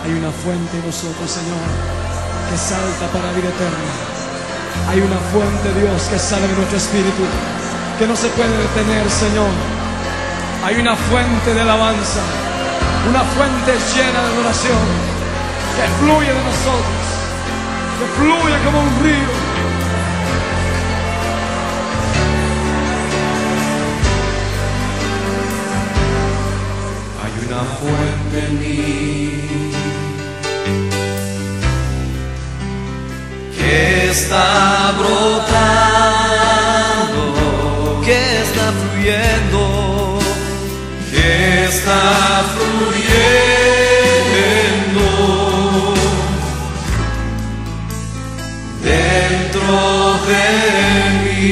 Hay una fuente en nosotros, Señor, que salta para vida eterna. Hay una fuente, Dios, que sale de nuestro espíritu, que no se puede detener, Señor. Hay una fuente de alabanza, una fuente llena de adoración, que fluye de nosotros, que fluye como un río. Hay una fuente en mí que está brotando, que está fluyendo, que está fluyendo dentro de mí.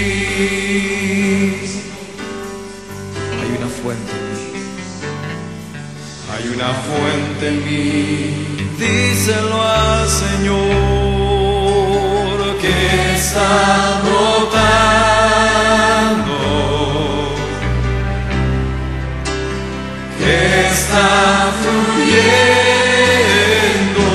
Hay una fuente en mí. Hay una fuente en mí, díselo al Señor, que está brotando, que está fluyendo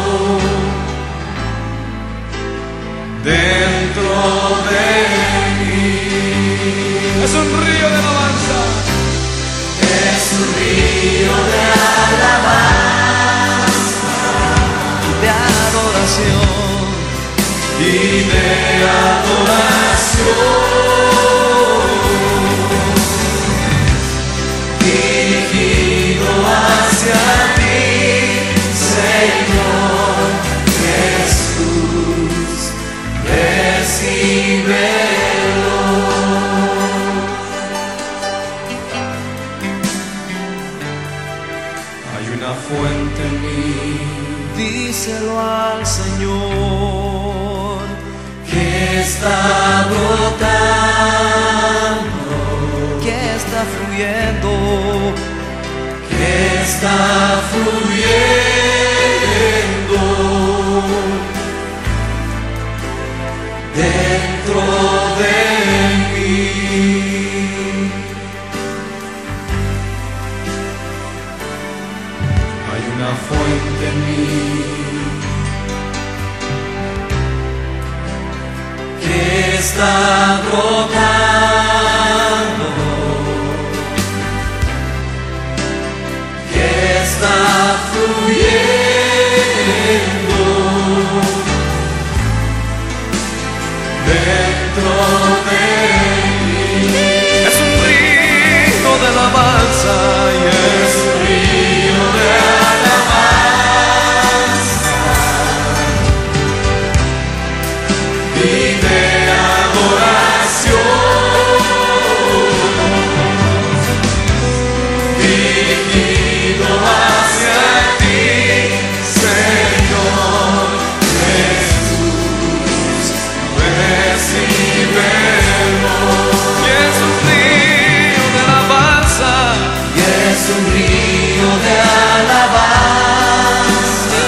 dentro de mí. Es un río de alabanza. Es un río de alabanza, de adoración y de adoración, dirigido hacia ti, Señor Jesús, recíbelo. Hay una fuente en mí, díselo al Señor, que está brotando, que está fluyendo, que está fluyendo dentro de mí. Hay una fuente en mí que está brotando, que está fluyendo dentro de mí. Es un río de alabanza y es un río de alabanza y de adoración, dirigido hacia ti, Señor Jesús, recíbelo. Y es un río de alabanza, y es un río de alabanza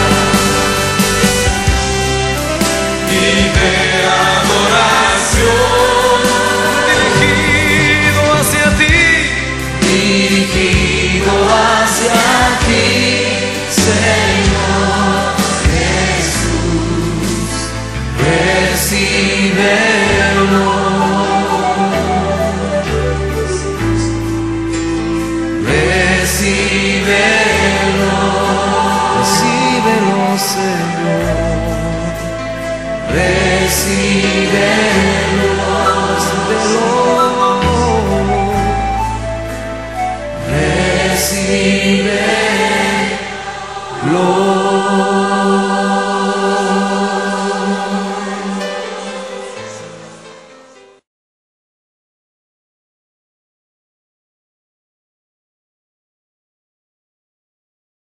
y de adoración, dirigido hacia ti, Señor Jesús, recíbelo. Recíbelo, recíbelo, Señor, recíbelo, recíbelo, recíbelo.